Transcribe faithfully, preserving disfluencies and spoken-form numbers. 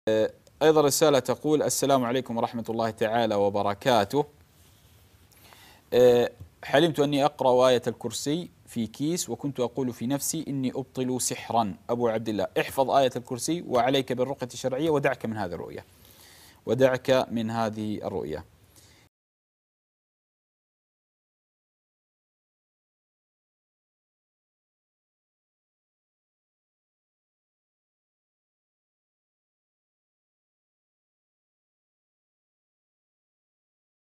أيضا رسالة تقول: السلام عليكم ورحمة الله تعالى وبركاته. حلمت أني أقرأ آية الكرسي في كيس وكنت أقول في نفسي إني أبطل سحرا. أبو عبد الله، احفظ آية الكرسي وعليك بالرقية الشرعية ودعك من هذه الرؤية ودعك من هذه الرؤية.